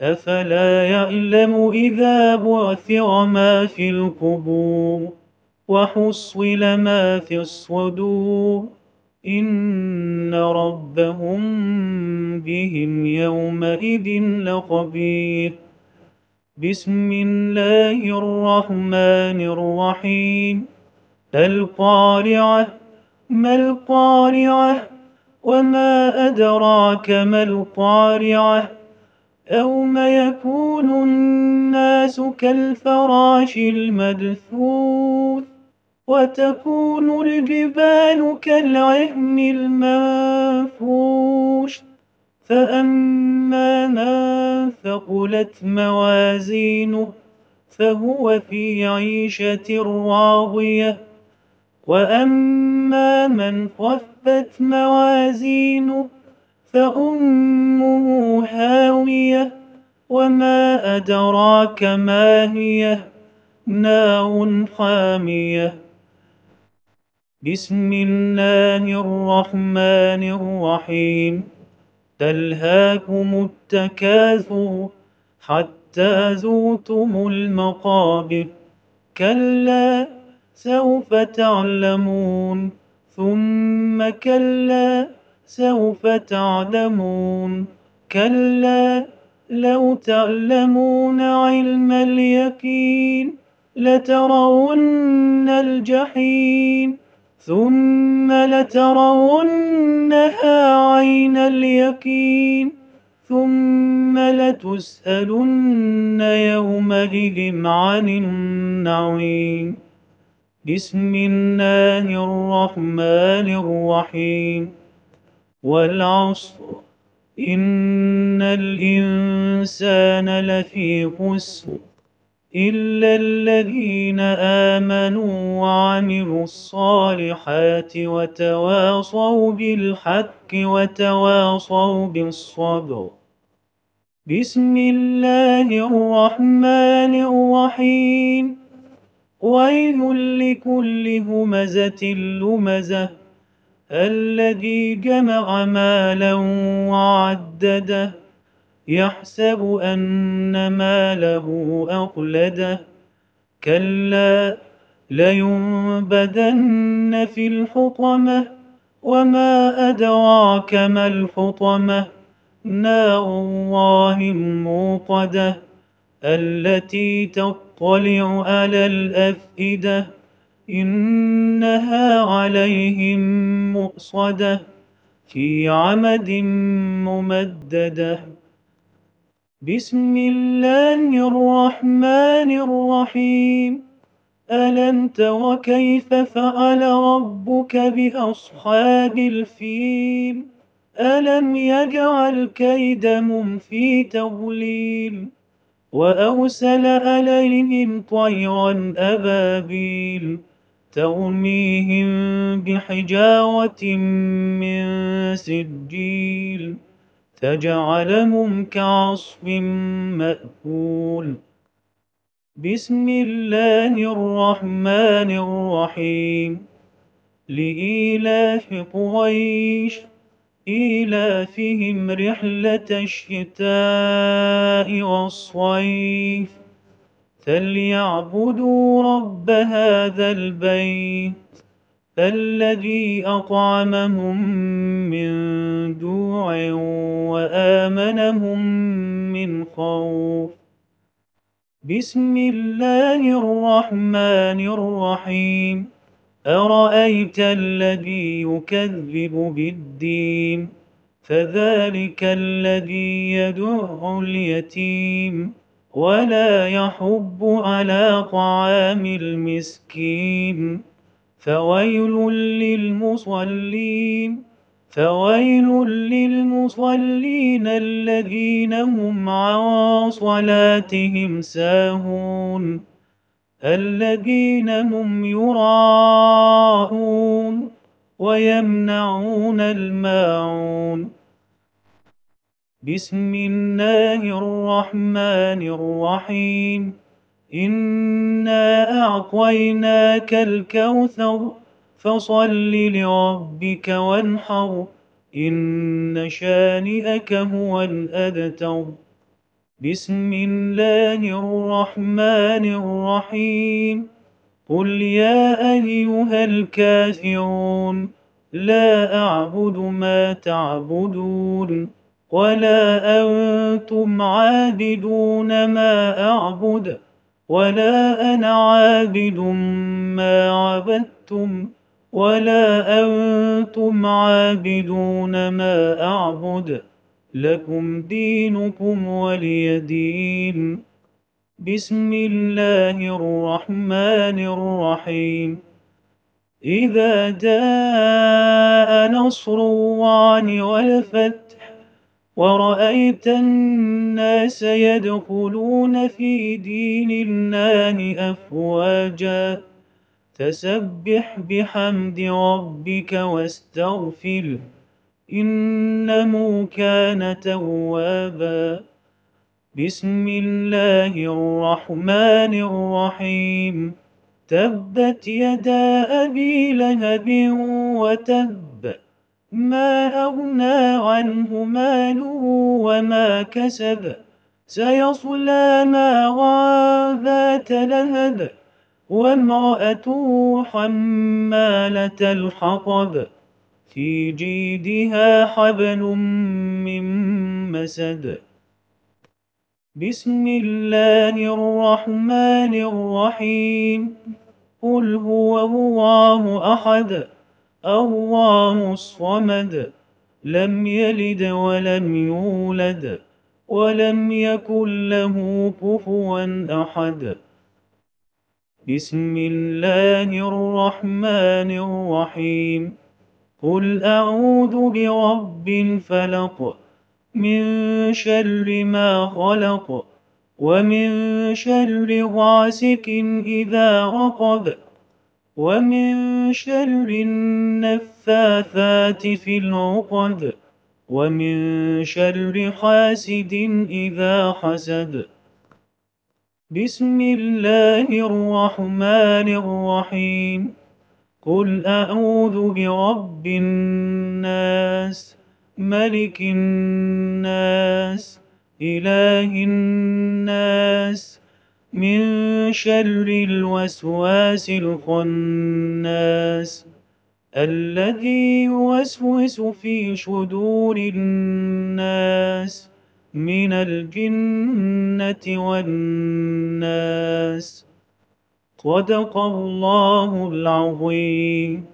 أفلا يعلم إذا بعثر ما في القبور وحصل ما في الصدور إن ربهم بهم يومئذ لخبير. بسم الله الرحمن الرحيم. القارعة. ما القارعة؟ وما أدراك ما القارعة؟ يوم يكون الناس كالفراش المبثوث وتكون الجبال كالعهن المنفوش فأما من ثقلت موازينه فهو في عيشة راضية وأما من خفت موازينه فأمه هاوية وما أدراك ما هي نار حامية. بسم الله الرحمن الرحيم. تلهاكم التكاثر حتى زرتم المقابر كلا سوف تعلمون ثم كلا سوف تعلمون كلا لو تعلمون علم اليقين لترون الجحيم ثم لترونها عين اليقين ثم لتسألن يومئذ عن النعيم. بسم الله الرحمن الرحيم. والعصر إن الإنسان لفي خسر إلا الذين آمنوا وعملوا الصالحات وتواصوا بالحق وتواصوا بالصبر. بسم الله الرحمن الرحيم. ويل لكل همزة لمزة الذي جمع مالا وعدده يحسب أن ماله أخلده كلا لينبذن في الحطمة وما أدراك ما الحطمة نار الله الموقدة التي تطلع على الأفئدة إنها عليهم مؤصدة في عمد ممددة. بسم الله الرحمن الرحيم. ألم تر كيف فعل ربك بأصحاب الفيل ألم يجعل كيدهم في تضليل وأرسل عليهم طيرا أبابيل ترميهم بحجارة من سجيل فجعلهم كعصف مأكول. بسم الله الرحمن الرحيم. لإيلاف قريش إيلافهم رحلة الشتاء والصيف فليعبدوا رب هذا البيت الذي أطعمهم من جوع وآمنهم من خوف. بسم الله الرحمن الرحيم. أرأيت الذي يكذب بالدين فذلك الذي يدع اليتيم ولا يحض على طعام المسكين فويل للمصلين الذين هم عن صلاتهم ساهون الذين هم يراءون ويمنعون الماعون. بسم الله الرحمن الرحيم. إنا أعطيناك الكوثر فصل لربك وانحر إن شانئك هو الأبتر. بسم الله الرحمن الرحيم قل يا أيها الكافرون لا أعبد ما تعبدون ولا أنتم عابدون ما أعبد ولا أنا عابد ما عبدتم ولا أنتم عابدون ما أعبد لكم دينكم ولي دين. بسم الله الرحمن الرحيم إذا جاء نصر الله والفتح ورأيت الناس يدخلون في دين الله أفواجا فسبح بحمد ربك واستغفره إنه كان توابا. بسم الله الرحمن الرحيم تبت يدا أبي لهب وتب ما أغنى عنه ماله وما كسب سيصلى نارا ذات لهب وامرأته حمالة الحطب في جيدها حبل من مسد. بسم الله الرحمن الرحيم قل هو الله أحد الله الصمد لم يلد ولم يولد ولم يكن له كفوا أحد. بسم الله الرحمن الرحيم قل أعوذ برب الفلق من شر ما خلق ومن شر غاسق إذا وقب ومن شر النفاثات في العقد ومن شر حاسد إذا حسد. بسم الله الرحمن الرحيم قل أعوذ برب الناس ملك الناس إله الناس من شر الوسواس الخناس الذي يوسوس في صدور الناس من الجنة والناس. صدق الله العظيم.